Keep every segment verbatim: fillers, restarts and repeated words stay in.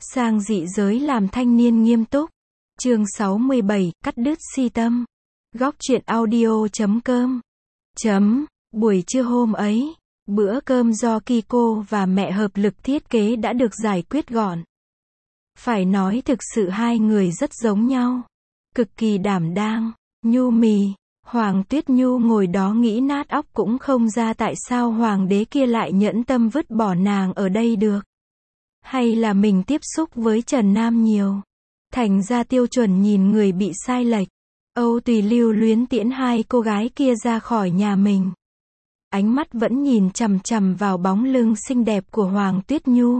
Sang dị giới làm thanh niên nghiêm túc. Chương sáu mươi bảy, cắt đứt si tâm. Góc truyện audio chấm com. Chấm. Buổi trưa hôm ấy, bữa cơm do Kiko và mẹ hợp lực thiết kế đã được giải quyết gọn. Phải nói thực sự hai người rất giống nhau. Cực kỳ đảm đang, nhu mì. Hoàng Tuyết Nhu ngồi đó nghĩ nát óc cũng không ra tại sao hoàng đế kia lại nhẫn tâm vứt bỏ nàng ở đây được. Hay là mình tiếp xúc với Trần Nam nhiều. Thành ra tiêu chuẩn nhìn người bị sai lệch. Âu Tùy lưu luyến tiễn hai cô gái kia ra khỏi nhà mình. Ánh mắt vẫn nhìn chằm chằm vào bóng lưng xinh đẹp của Hoàng Tuyết Nhu.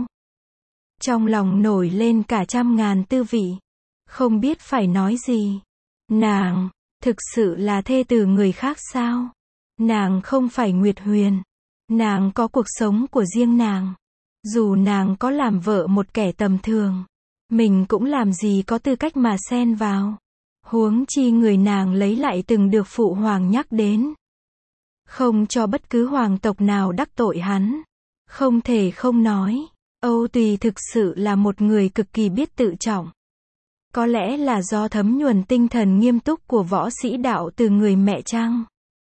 Trong lòng nổi lên cả trăm ngàn tư vị. Không biết phải nói gì. Nàng, thực sự là thê tử người khác sao? Nàng không phải Nguyệt Huyền. Nàng có cuộc sống của riêng nàng. Dù nàng có làm vợ một kẻ tầm thường, mình cũng làm gì có tư cách mà xen vào. Huống chi người nàng lấy lại từng được phụ hoàng nhắc đến. Không cho bất cứ hoàng tộc nào đắc tội hắn. Không thể không nói, Âu Tùy thực sự là một người cực kỳ biết tự trọng. Có lẽ là do thấm nhuần tinh thần nghiêm túc của võ sĩ đạo từ người mẹ chăng?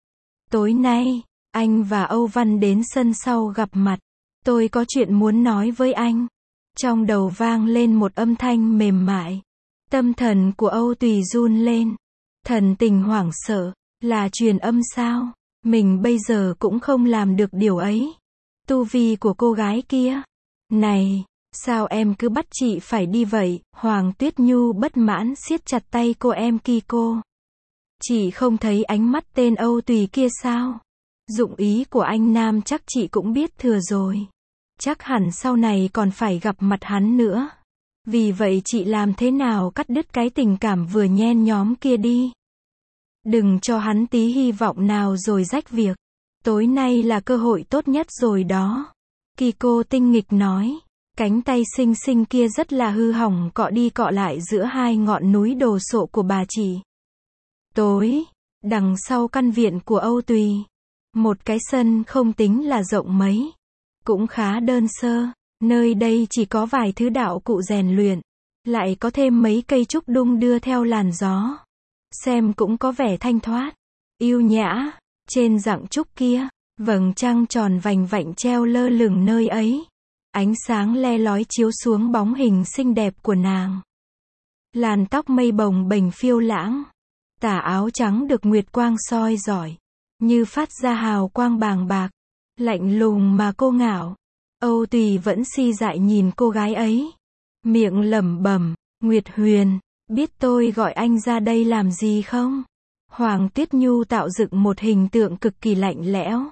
Tối nay, anh và Âu Văn đến sân sau gặp mặt. Tôi có chuyện muốn nói với anh. Trong đầu vang lên một âm thanh mềm mại. Tâm thần của Âu Tùy run lên. Thần tình hoảng sợ. Là truyền âm sao? Mình bây giờ cũng không làm được điều ấy. Tu vi của cô gái kia. Này, sao em cứ bắt chị phải đi vậy? Hoàng Tuyết Nhu bất mãn siết chặt tay cô em Kiko. Chị không thấy ánh mắt tên Âu Tùy kia sao? Dụng ý của anh Nam chắc chị cũng biết thừa rồi. Chắc hẳn sau này còn phải gặp mặt hắn nữa. Vì vậy chị làm thế nào cắt đứt cái tình cảm vừa nhen nhóm kia đi. Đừng cho hắn tí hy vọng nào rồi rách việc. Tối nay là cơ hội tốt nhất rồi đó. Kiko tinh nghịch nói. Cánh tay xinh xinh kia rất là hư hỏng cọ đi cọ lại giữa hai ngọn núi đồ sộ của bà chị. Tối, đằng sau căn viện của Âu Tùy. Một cái sân không tính là rộng mấy. Cũng khá đơn sơ, nơi đây chỉ có vài thứ đạo cụ rèn luyện, lại có thêm mấy cây trúc đung đưa theo làn gió. Xem cũng có vẻ thanh thoát, yêu nhã. Trên rặng trúc kia, vầng trăng tròn vành vạnh treo lơ lửng nơi ấy. Ánh sáng le lói chiếu xuống bóng hình xinh đẹp của nàng. Làn tóc mây bồng bềnh phiêu lãng, tà áo trắng được nguyệt quang soi rọi, như phát ra hào quang bàng bạc. Lạnh lùng mà cô ngạo. Âu Tùy vẫn si dại nhìn cô gái ấy. Miệng lẩm bẩm, Nguyệt Huyền, biết tôi gọi anh ra đây làm gì không? Hoàng Tuyết Nhu tạo dựng một hình tượng cực kỳ lạnh lẽo.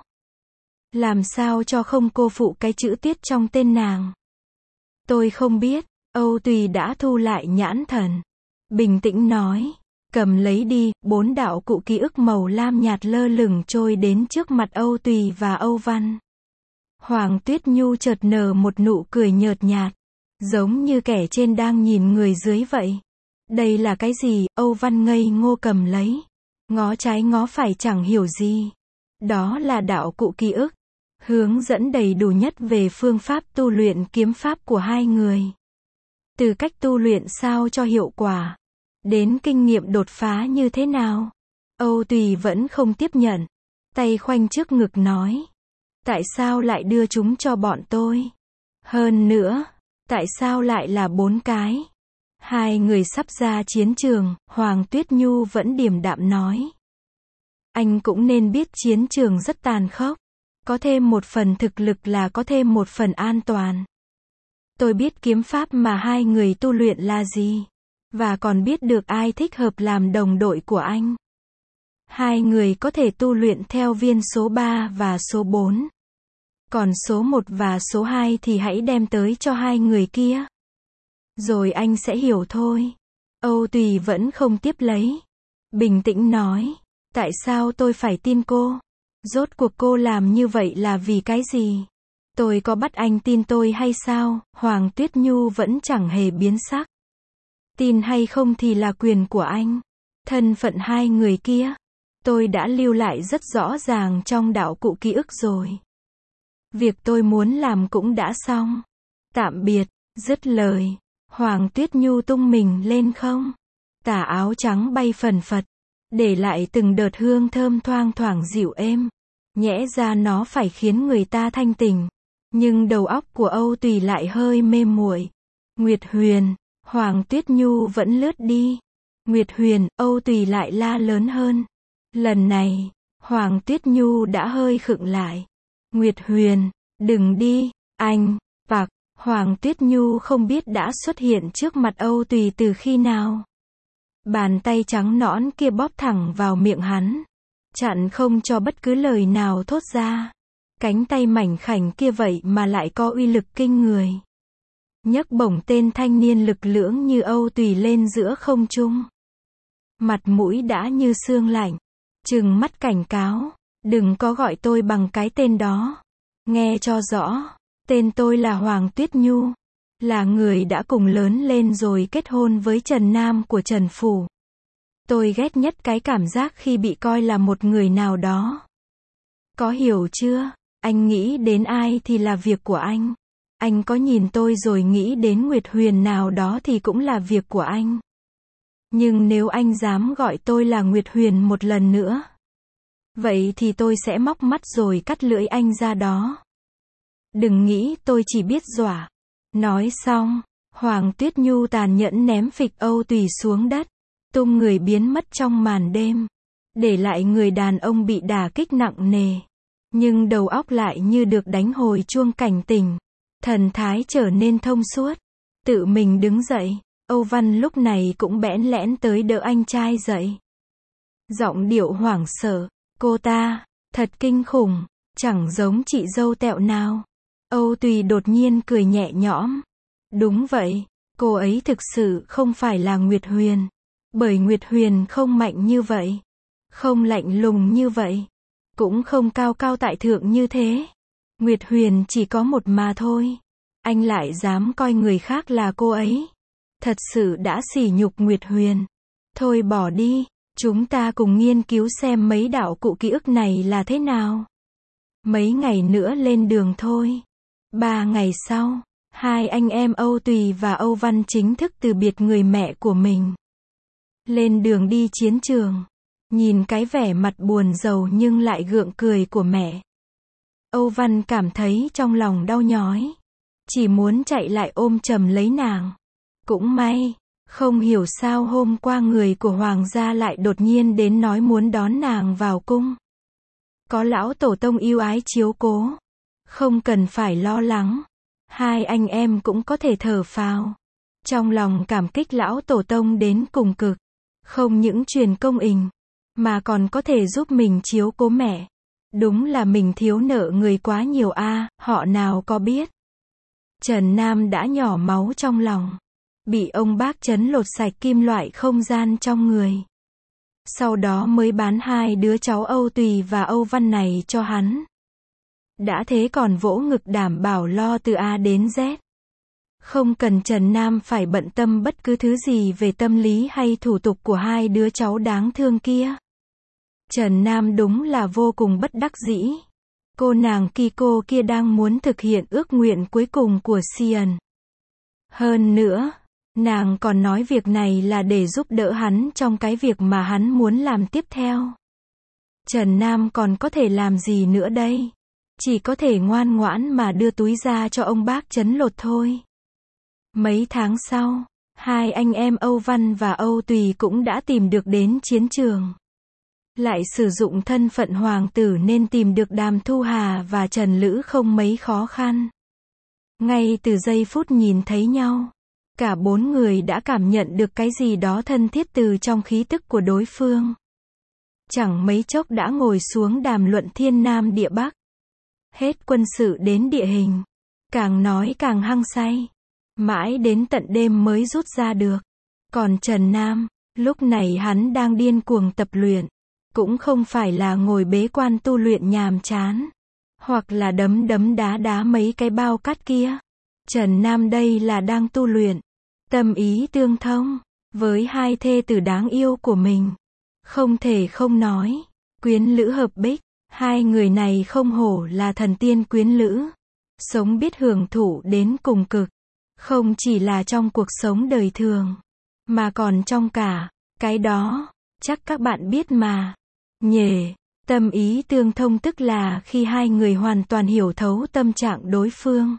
Làm sao cho không cô phụ cái chữ tiết trong tên nàng? Tôi không biết. Âu Tùy đã thu lại nhãn thần. Bình tĩnh nói. Cầm lấy đi. Bốn đạo cụ ký ức màu lam nhạt lơ lửng trôi đến trước mặt Âu Tùy và Âu Văn. Hoàng Tuyết Nhu chợt nở một nụ cười nhợt nhạt, giống như kẻ trên đang nhìn người dưới vậy. Đây là cái gì? Âu Văn ngây ngô cầm lấy, ngó trái ngó phải chẳng hiểu gì. Đó là đạo cụ ký ức, hướng dẫn đầy đủ nhất về phương pháp tu luyện kiếm pháp của hai người. Từ cách tu luyện sao cho hiệu quả, đến kinh nghiệm đột phá như thế nào. Âu Tùy vẫn không tiếp nhận, tay khoanh trước ngực nói. Tại sao lại đưa chúng cho bọn tôi? Hơn nữa, tại sao lại là bốn cái? Hai người sắp ra chiến trường, Hoàng Tuyết Nhu vẫn điềm đạm nói. Anh cũng nên biết chiến trường rất tàn khốc. Có thêm một phần thực lực là có thêm một phần an toàn. Tôi biết kiếm pháp mà hai người tu luyện là gì. Và còn biết được ai thích hợp làm đồng đội của anh. Hai người có thể tu luyện theo viên số ba và số bốn. Còn số một và số hai thì hãy đem tới cho hai người kia. Rồi anh sẽ hiểu thôi. Âu Tùy vẫn không tiếp lấy. Bình tĩnh nói. Tại sao tôi phải tin cô? Rốt cuộc cô làm như vậy là vì cái gì? Tôi có bắt anh tin tôi hay sao? Hoàng Tuyết Nhu vẫn chẳng hề biến sắc. Tin hay không thì là quyền của anh. Thân phận hai người kia, tôi đã lưu lại rất rõ ràng trong đạo cụ ký ức rồi. Việc tôi muốn làm cũng đã xong. Tạm biệt. Dứt lời, Hoàng Tuyết Nhu tung mình lên không. Tà áo trắng bay phần phật, để lại từng đợt hương thơm thoang thoảng dịu êm. Nhẽ ra nó phải khiến người ta thanh tỉnh, nhưng đầu óc của Âu Tùy lại hơi mê muội. Nguyệt Huyền, Hoàng Tuyết Nhu vẫn lướt đi. Nguyệt Huyền, Âu Tùy lại la lớn hơn. Lần này, Hoàng Tuyết Nhu đã hơi khựng lại. Nguyệt Huyền, đừng đi, anh, vạc. Hoàng Tuyết Nhu không biết đã xuất hiện trước mặt Âu Tùy từ khi nào. Bàn tay trắng nõn kia bóp thẳng vào miệng hắn, chặn không cho bất cứ lời nào thốt ra. Cánh tay mảnh khảnh kia vậy mà lại có uy lực kinh người. Nhấc bổng tên thanh niên lực lưỡng như Âu Tùy lên giữa không trung. Mặt mũi đã như xương lạnh, trừng mắt cảnh cáo, đừng có gọi tôi bằng cái tên đó. Nghe cho rõ, tên tôi là Hoàng Tuyết Nhu, là người đã cùng lớn lên rồi kết hôn với Trần Nam của Trần Phủ. Tôi ghét nhất cái cảm giác khi bị coi là một người nào đó. Có hiểu chưa? Anh nghĩ đến ai thì là việc của anh. Anh có nhìn tôi rồi nghĩ đến Nguyệt Huyền nào đó thì cũng là việc của anh. Nhưng nếu anh dám gọi tôi là Nguyệt Huyền một lần nữa, vậy thì tôi sẽ móc mắt rồi cắt lưỡi anh ra đó. Đừng nghĩ tôi chỉ biết dọa. Nói xong, Hoàng Tuyết Nhu tàn nhẫn ném phịch Âu Tùy xuống đất, tung người biến mất trong màn đêm, để lại người đàn ông bị đả kích nặng nề, nhưng đầu óc lại như được đánh hồi chuông cảnh tỉnh, thần thái trở nên thông suốt, tự mình đứng dậy. Âu Văn lúc này cũng bẽn lẽn tới đỡ anh trai dậy. Giọng điệu hoảng sợ, cô ta, thật kinh khủng, chẳng giống chị dâu tẹo nào. Âu Tùy đột nhiên cười nhẹ nhõm. Đúng vậy, cô ấy thực sự không phải là Nguyệt Huyền. Bởi Nguyệt Huyền không mạnh như vậy, không lạnh lùng như vậy, cũng không cao cao tại thượng như thế. Nguyệt Huyền chỉ có một mà thôi. Anh lại dám coi người khác là cô ấy. Thật sự đã sỉ nhục Nguyệt Huyền. Thôi bỏ đi, chúng ta cùng nghiên cứu xem mấy đạo cụ ký ức này là thế nào. Mấy ngày nữa lên đường thôi. Ba ngày sau, hai anh em Âu Tùy và Âu Văn chính thức từ biệt người mẹ của mình. Lên đường đi chiến trường, nhìn cái vẻ mặt buồn rầu nhưng lại gượng cười của mẹ, Âu Văn cảm thấy trong lòng đau nhói, chỉ muốn chạy lại ôm chầm lấy nàng. Cũng may, không hiểu sao hôm qua người của Hoàng gia lại đột nhiên đến nói muốn đón nàng vào cung. Có lão tổ tông yêu ái chiếu cố, không cần phải lo lắng. Hai anh em cũng có thể thở phào, trong lòng cảm kích lão tổ tông đến cùng cực. Không những truyền công ình, mà còn có thể giúp mình chiếu cố mẹ. Đúng là mình thiếu nợ người quá nhiều a, à, họ nào có biết. Trần Nam đã nhỏ máu trong lòng, bị ông bác Trấn lột sạch kim loại không gian trong người. Sau đó mới bán hai đứa cháu Âu Tùy và Âu Văn này cho hắn. Đã thế còn vỗ ngực đảm bảo lo từ A đến Z. Không cần Trần Nam phải bận tâm bất cứ thứ gì về tâm lý hay thủ tục của hai đứa cháu đáng thương kia. Trần Nam đúng là vô cùng bất đắc dĩ. Cô nàng Kiko kia đang muốn thực hiện ước nguyện cuối cùng của Sion. Hơn nữa, nàng còn nói việc này là để giúp đỡ hắn trong cái việc mà hắn muốn làm tiếp theo. Trần Nam còn có thể làm gì nữa đây? Chỉ có thể ngoan ngoãn mà đưa túi ra cho ông bác Trấn lột thôi. Mấy tháng sau, hai anh em Âu Văn và Âu Tùy cũng đã tìm được đến chiến trường. Lại sử dụng thân phận hoàng tử nên tìm được Đàm Thu Hà và Trần Lữ không mấy khó khăn. Ngay từ giây phút nhìn thấy nhau, cả bốn người đã cảm nhận được cái gì đó thân thiết từ trong khí tức của đối phương. Chẳng mấy chốc đã ngồi xuống đàm luận thiên nam địa bắc. Hết quân sự đến địa hình. Càng nói càng hăng say. Mãi đến tận đêm mới rút ra được. Còn Trần Nam, lúc này hắn đang điên cuồng tập luyện. Cũng không phải là ngồi bế quan tu luyện nhàm chán. Hoặc là đấm đấm đá đá mấy cái bao cát kia. Trần Nam đây là đang tu luyện. Tâm ý tương thông. Với hai thê tử đáng yêu của mình. Không thể không nói. Quyến lữ hợp bích. Hai người này không hổ là thần tiên quyến lữ. Sống biết hưởng thụ đến cùng cực. Không chỉ là trong cuộc sống đời thường, mà còn trong cả cái đó, chắc các bạn biết mà. Nhề, tâm ý tương thông tức là khi hai người hoàn toàn hiểu thấu tâm trạng đối phương.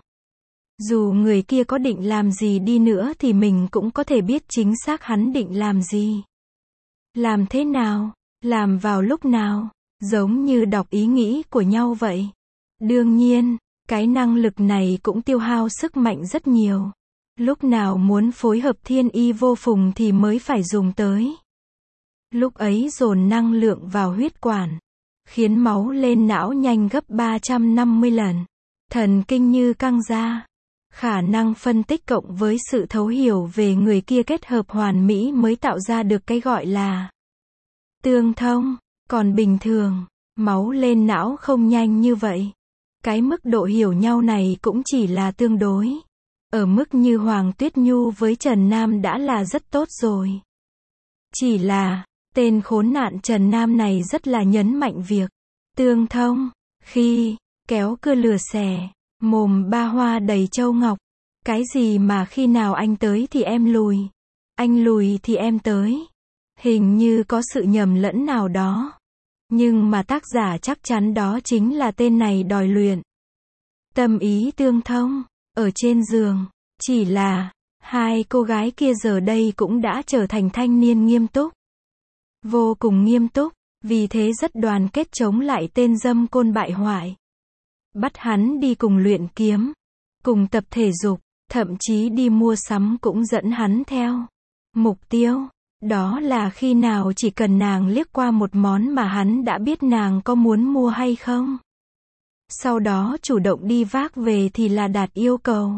Dù người kia có định làm gì đi nữa thì mình cũng có thể biết chính xác hắn định làm gì. Làm thế nào, làm vào lúc nào, giống như đọc ý nghĩ của nhau vậy. Đương nhiên, cái năng lực này cũng tiêu hao sức mạnh rất nhiều. Lúc nào muốn phối hợp thiên y vô phùng thì mới phải dùng tới. Lúc ấy dồn năng lượng vào huyết quản, khiến máu lên não nhanh gấp ba trăm năm mươi lần. Thần kinh như căng ra. Khả năng phân tích cộng với sự thấu hiểu về người kia kết hợp hoàn mỹ mới tạo ra được cái gọi là tương thông. Còn bình thường, máu lên não không nhanh như vậy. Cái mức độ hiểu nhau này cũng chỉ là tương đối. Ở mức như Hoàng Tuyết Nhu với Trần Nam đã là rất tốt rồi. Chỉ là, tên khốn nạn Trần Nam này rất là nhấn mạnh việc tương thông, khi kéo cưa lừa xẻ, mồm ba hoa đầy châu ngọc. Cái gì mà khi nào anh tới thì em lùi, anh lùi thì em tới. Hình như có sự nhầm lẫn nào đó. Nhưng mà tác giả chắc chắn đó chính là tên này đòi luyện tâm ý tương thông ở trên giường. Chỉ là hai cô gái kia giờ đây cũng đã trở thành thanh niên nghiêm túc, vô cùng nghiêm túc, vì thế rất đoàn kết chống lại tên dâm côn bại hoại. Bắt hắn đi cùng luyện kiếm, cùng tập thể dục, thậm chí đi mua sắm cũng dẫn hắn theo. Mục tiêu đó là khi nào chỉ cần nàng liếc qua một món mà hắn đã biết nàng có muốn mua hay không. Sau đó chủ động đi vác về thì là đạt yêu cầu.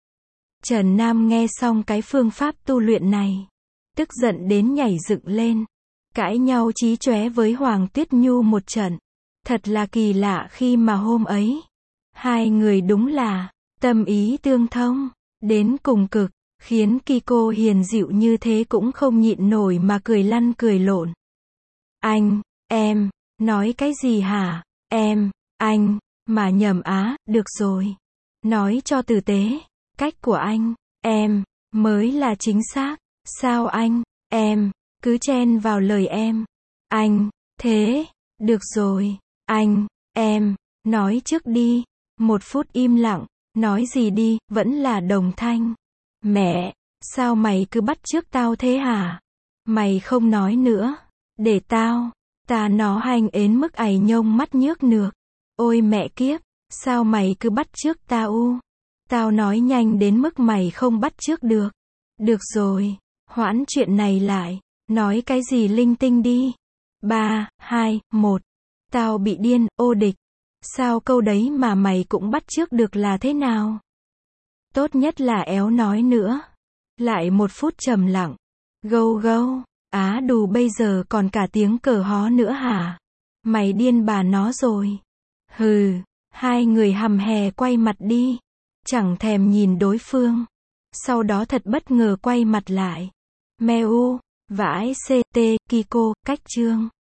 Trần Nam nghe xong cái phương pháp tu luyện này, tức giận đến nhảy dựng lên, cãi nhau chí chóe với Hoàng Tuyết Nhu một trận. Thật là kỳ lạ khi mà hôm ấy, hai người đúng là tâm ý tương thông đến cùng cực, khiến Kiko hiền dịu như thế cũng không nhịn nổi mà cười lăn cười lộn. Anh, em, nói cái gì hả? Em, anh, mà nhầm á, được rồi. Nói cho tử tế, cách của anh, em, mới là chính xác. Sao anh, em, cứ chen vào lời em. Anh, thế, được rồi, anh, em, nói trước đi. Một phút im lặng, nói gì đi, vẫn là đồng thanh. Mẹ, sao mày cứ bắt chước tao thế hả? Mày không nói nữa, để tao, ta nó hành ến mức ày nhông mắt nhước nược. Ôi mẹ kiếp, sao mày cứ bắt chước tao u? Tao nói nhanh đến mức mày không bắt chước được. Được rồi, hoãn chuyện này lại, nói cái gì linh tinh đi. Ba, hai, một. Tao bị điên, ô địch. Sao câu đấy mà mày cũng bắt chước được là thế nào? Tốt nhất là éo nói nữa. Lại một phút trầm lặng. Gâu gâu, á đù bây giờ còn cả tiếng cờ hó nữa hả? Mày điên bà nó rồi. Hừ, hai người hầm hè quay mặt đi. Chẳng thèm nhìn đối phương. Sau đó thật bất ngờ quay mặt lại. Meo, vãi ct, Kiko, cách chương.